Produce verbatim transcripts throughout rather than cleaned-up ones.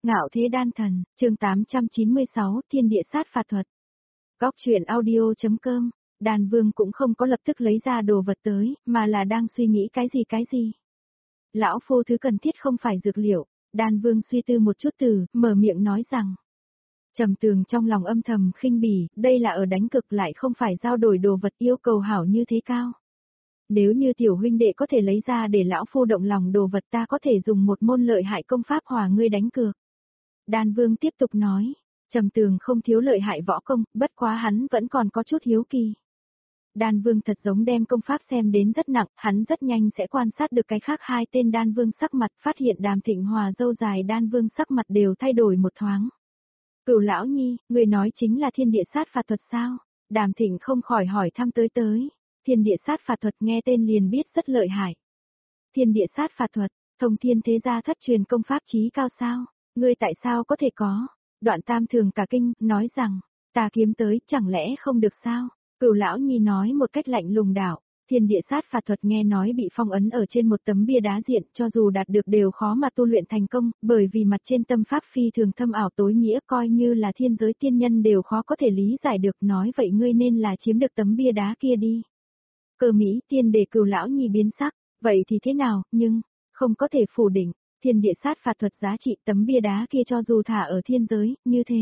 Ngạo thế đan thần, chương tám trăm chín mươi sáu, Thiên địa sát phạt thuật. Góc truyện audio.com, Đan Vương cũng không có lập tức lấy ra đồ vật tới, mà là đang suy nghĩ cái gì cái gì. Lão phu thứ cần thiết không phải dược liệu, Đan Vương suy tư một chút từ, mở miệng nói rằng. Trầm Tường trong lòng âm thầm khinh bỉ, đây là ở đánh cực lại không phải giao đổi đồ vật yêu cầu hảo như thế cao. Nếu như tiểu huynh đệ có thể lấy ra để lão phu động lòng đồ vật ta có thể dùng một môn lợi hại công pháp hòa ngươi đánh cược. Đan Vương tiếp tục nói, Trầm Tường không thiếu lợi hại võ công, bất quá hắn vẫn còn có chút hiếu kỳ. Đan Vương thật giống đem công pháp xem đến rất nặng, hắn rất nhanh sẽ quan sát được cái khác hai tên Đan Vương sắc mặt, phát hiện Đàm Thịnh Hòa dâu dài Đan Vương sắc mặt đều thay đổi một thoáng. Cửu lão nhi, người nói chính là thiên địa sát phạt thuật sao? Đàm Thịnh không khỏi hỏi thăm tới tới. Thiên địa sát phạt thuật nghe tên liền biết rất lợi hại. Thiên địa sát phạt thuật, thông thiên thế gia thất truyền công pháp chí cao sao? Ngươi tại sao có thể có? Đoạn Tam thường cả kinh, nói rằng, ta kiếm tới, chẳng lẽ không được sao? Cửu lão nhi nói một cách lạnh lùng đảo, thiên địa sát phạt thuật nghe nói bị phong ấn ở trên một tấm bia đá diện, cho dù đạt được đều khó mà tu luyện thành công, bởi vì mặt trên tâm pháp phi thường thâm ảo tối nghĩa coi như là thiên giới tiên nhân đều khó có thể lý giải được, nói vậy ngươi nên là chiếm được tấm bia đá kia đi. Cơ Mỹ tiên để Cửu lão nhi biến sắc, vậy thì thế nào, nhưng, không có thể phủ định. Thiên địa sát phạt thuật giá trị tấm bia đá kia cho dù thả ở thiên giới, như thế.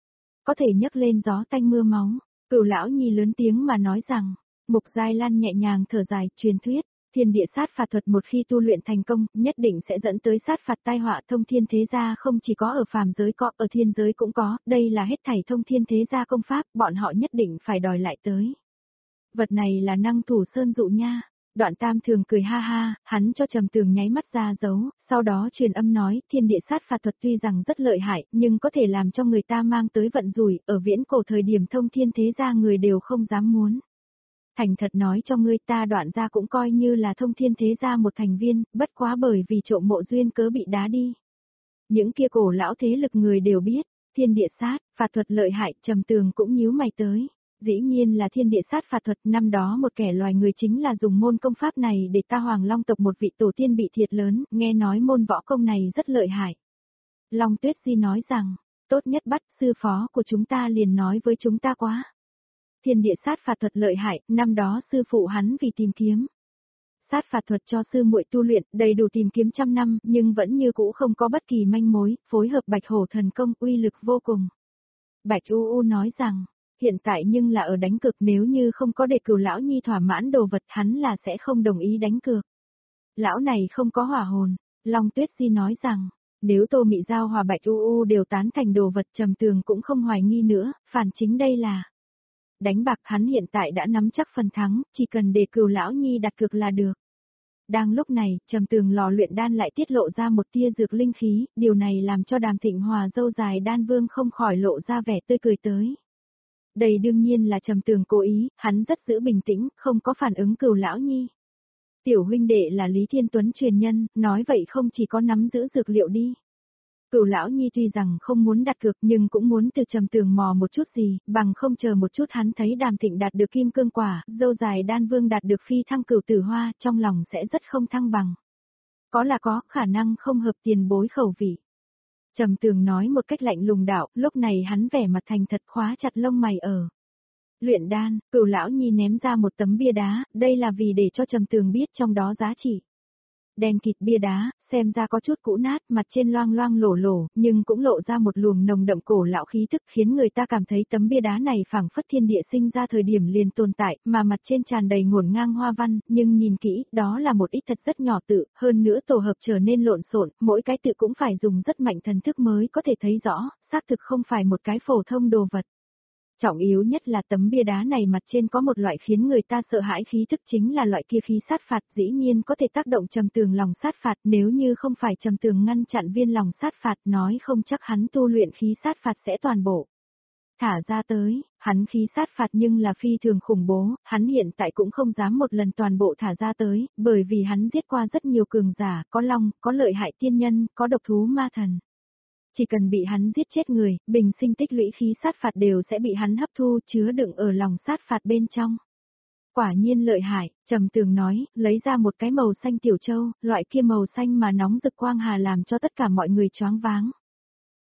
Có thể nhấc lên gió tanh mưa máu, Cửu lão nhi lớn tiếng mà nói rằng, Mục Giai Lan nhẹ nhàng thở dài, truyền thuyết, thiên địa sát phạt thuật một khi tu luyện thành công, nhất định sẽ dẫn tới sát phạt tai họa thông thiên thế gia không chỉ có ở phàm giới có, ở thiên giới cũng có, đây là hết thảy thông thiên thế gia công pháp, bọn họ nhất định phải đòi lại tới. Vật này là năng thủ sơn dụ nha. Đoạn Tam thường cười ha ha, hắn cho Trầm Tường nháy mắt ra dấu, sau đó truyền âm nói, thiên địa sát phạt thuật tuy rằng rất lợi hại, nhưng có thể làm cho người ta mang tới vận rủi, ở viễn cổ thời điểm thông thiên thế gia người đều không dám muốn. Thành thật nói cho ngươi ta Đoạn gia cũng coi như là thông thiên thế gia một thành viên, bất quá bởi vì trộm mộ duyên cớ bị đá đi. Những kia cổ lão thế lực người đều biết, thiên địa sát, phạt thuật lợi hại, Trầm Tường cũng nhíu mày tới. Dĩ nhiên là thiên địa sát phạt thuật, năm đó một kẻ loài người chính là dùng môn công pháp này để ta Hoàng Long tộc một vị tổ tiên bị thiệt lớn, nghe nói môn võ công này rất lợi hại. Long Tuyết Di nói rằng, tốt nhất bắt sư phó của chúng ta liền nói với chúng ta quá. Thiên địa sát phạt thuật lợi hại, năm đó sư phụ hắn vì tìm kiếm. Sát phạt thuật cho sư muội tu luyện, đầy đủ tìm kiếm trăm năm, nhưng vẫn như cũ không có bất kỳ manh mối, phối hợp Bạch Hổ thần công uy lực vô cùng. Bạch U U nói rằng, hiện tại nhưng là ở đánh cược nếu như không có để Cửu lão nhi thỏa mãn đồ vật hắn là sẽ không đồng ý đánh cược. Lão này không có hỏa hồn, Long Tuyết Di nói rằng, nếu Tô Mị Giao hòa Bạch U U đều tán thành đồ vật Trầm Tường cũng không hoài nghi nữa, phản chính đây là đánh bạc hắn hiện tại đã nắm chắc phần thắng, chỉ cần để Cửu lão nhi đặt cược là được. Đang lúc này, Trầm Tường lò luyện đan lại tiết lộ ra một tia dược linh khí, điều này làm cho Đàm Thịnh Hòa dâu dài Đan Vương không khỏi lộ ra vẻ tươi cười tới. Đây đương nhiên là Trầm Tường cố ý, hắn rất giữ bình tĩnh, không có phản ứng Cửu lão nhi. Tiểu huynh đệ là Lý Thiên Tuấn truyền nhân, nói vậy không chỉ có nắm giữ dược liệu đi. Cửu lão nhi tuy rằng không muốn đặt cược nhưng cũng muốn từ Trầm Tường mò một chút gì, bằng không chờ một chút hắn thấy Đàm Thịnh đạt được kim cương quả, dâu dài Đan Vương đạt được phi thăng cửu tử hoa, trong lòng sẽ rất không thăng bằng. Có là có, khả năng không hợp tiền bối khẩu vị. Trầm Tường nói một cách lạnh lùng đạo, lúc này hắn vẻ mặt thành thật khóa chặt lông mày ở. Luyện đan, Cửu lão nhi ném ra một tấm bia đá, đây là vì để cho Trầm Tường biết trong đó giá trị. Đen kịt bia đá, xem ra có chút cũ nát, mặt trên loang loang lổ lổ, nhưng cũng lộ ra một luồng nồng đậm cổ lão khí tức khiến người ta cảm thấy tấm bia đá này phảng phất thiên địa sinh ra thời điểm liền tồn tại, mà mặt trên tràn đầy ngổn ngang hoa văn, nhưng nhìn kỹ, đó là một ít thật rất nhỏ tự, hơn nữa tổ hợp trở nên lộn xộn, mỗi cái tự cũng phải dùng rất mạnh thần thức mới có thể thấy rõ, xác thực không phải một cái phổ thông đồ vật. Trọng yếu nhất là tấm bia đá này mặt trên có một loại khiến người ta sợ hãi khí thức chính là loại kia khí sát phạt dĩ nhiên có thể tác động Trầm Tường lòng sát phạt nếu như không phải Trầm Tường ngăn chặn viên lòng sát phạt nói không chắc hắn tu luyện khí sát phạt sẽ toàn bộ. Thả ra tới, hắn khí sát phạt nhưng là phi thường khủng bố, hắn hiện tại cũng không dám một lần toàn bộ thả ra tới, bởi vì hắn giết qua rất nhiều cường giả, có long, có lợi hại tiên nhân, có độc thú ma thần. Chỉ cần bị hắn giết chết người, bình sinh tích lũy khí sát phạt đều sẽ bị hắn hấp thu chứa đựng ở lòng sát phạt bên trong. Quả nhiên lợi hại, Trầm Tường nói, lấy ra một cái màu xanh tiểu châu, loại kia màu xanh mà nóng rực quang hà làm cho tất cả mọi người choáng váng.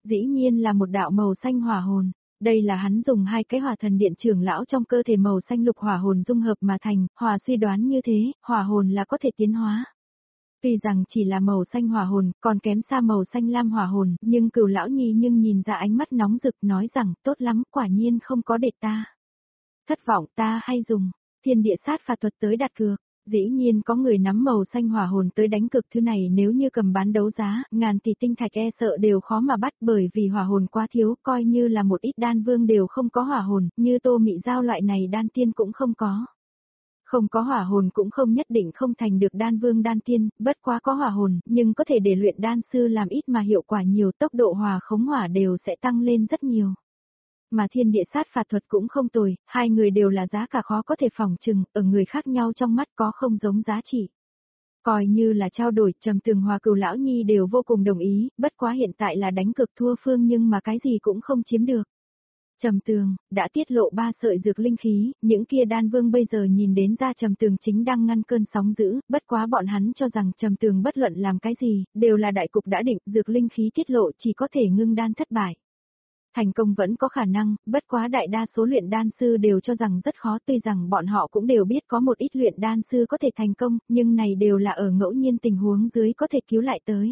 Dĩ nhiên là một đạo màu xanh hỏa hồn. Đây là hắn dùng hai cái hỏa thần điện trưởng lão trong cơ thể màu xanh lục hỏa hồn dung hợp mà thành, hòa suy đoán như thế, hỏa hồn là có thể tiến hóa. Tuy rằng chỉ là màu xanh hỏa hồn, còn kém xa màu xanh lam hỏa hồn, nhưng Cửu lão nhi nhưng nhìn ra ánh mắt nóng rực nói rằng, tốt lắm, quả nhiên không có để ta thất vọng, ta hay dùng thiên địa sát phạt thuật tới đặt cược. Dĩ nhiên có người nắm màu xanh hỏa hồn tới đánh cực, thứ này nếu như cầm bán đấu giá, ngàn tỷ tinh thạch e sợ đều khó mà bắt, bởi vì hỏa hồn quá thiếu, coi như là một ít đan vương đều không có hỏa hồn, như Tô Mị Giao loại này đan tiên cũng không có. Không có hỏa hồn cũng không nhất định không thành được đan vương đan tiên, bất quá có hỏa hồn, nhưng có thể để luyện đan sư làm ít mà hiệu quả nhiều, tốc độ hòa khống hỏa đều sẽ tăng lên rất nhiều. Mà thiên địa sát phạt thuật cũng không tồi, hai người đều là giá cả khó có thể phỏng chừng, ở người khác nhau trong mắt có không giống giá trị. Coi như là trao đổi, Trầm Tường hòa Cửu lão nhi đều vô cùng đồng ý, bất quá hiện tại là đánh cực thua phương nhưng mà cái gì cũng không chiếm được. Trầm Tường đã tiết lộ ba sợi dược linh khí, những kia đan vương bây giờ nhìn đến ra Trầm Tường chính đang ngăn cơn sóng dữ, bất quá bọn hắn cho rằng Trầm Tường bất luận làm cái gì, đều là đại cục đã định, dược linh khí tiết lộ chỉ có thể ngưng đan thất bại. Thành công vẫn có khả năng, bất quá đại đa số luyện đan sư đều cho rằng rất khó, tuy rằng bọn họ cũng đều biết có một ít luyện đan sư có thể thành công, nhưng này đều là ở ngẫu nhiên tình huống dưới có thể cứu lại tới.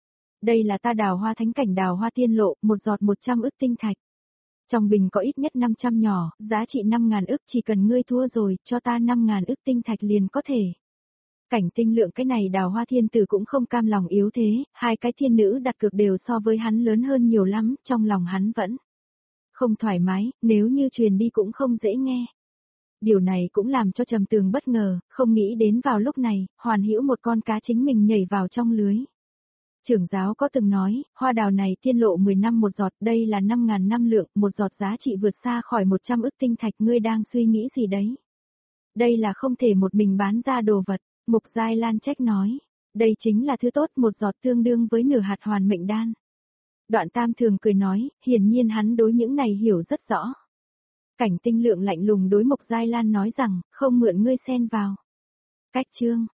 Đây là ta đào hoa thánh cảnh đào hoa tiên lộ, một giọt một trăm ức tinh thạch. Trong bình có ít nhất năm trăm nhỏ, giá trị năm ngàn ức, chỉ cần ngươi thua rồi, cho ta năm ngàn ức tinh thạch liền có thể. Cảnh Tinh Lượng cái này đào hoa thiên tử cũng không cam lòng yếu thế, hai cái thiên nữ đặt cược đều so với hắn lớn hơn nhiều lắm, trong lòng hắn vẫn không thoải mái, nếu như truyền đi cũng không dễ nghe. Điều này cũng làm cho Trầm Tường bất ngờ, không nghĩ đến vào lúc này, hoàn hữu một con cá chính mình nhảy vào trong lưới. Trưởng giáo có từng nói, hoa đào này tiên lộ mười năm một giọt, đây là năm ngàn năm lượng, một giọt giá trị vượt xa khỏi một trăm ức tinh thạch, ngươi đang suy nghĩ gì đấy? Đây là không thể một mình bán ra đồ vật. Mục Giai Lan trách nói, đây chính là thứ tốt, một giọt tương đương với nửa hạt hoàn mệnh đan. Đoạn Tam Thường cười nói, hiển nhiên hắn đối những này hiểu rất rõ. Cảnh Tinh Lượng lạnh lùng đối Mục Giai Lan nói rằng, không mượn ngươi xen vào. Cách chương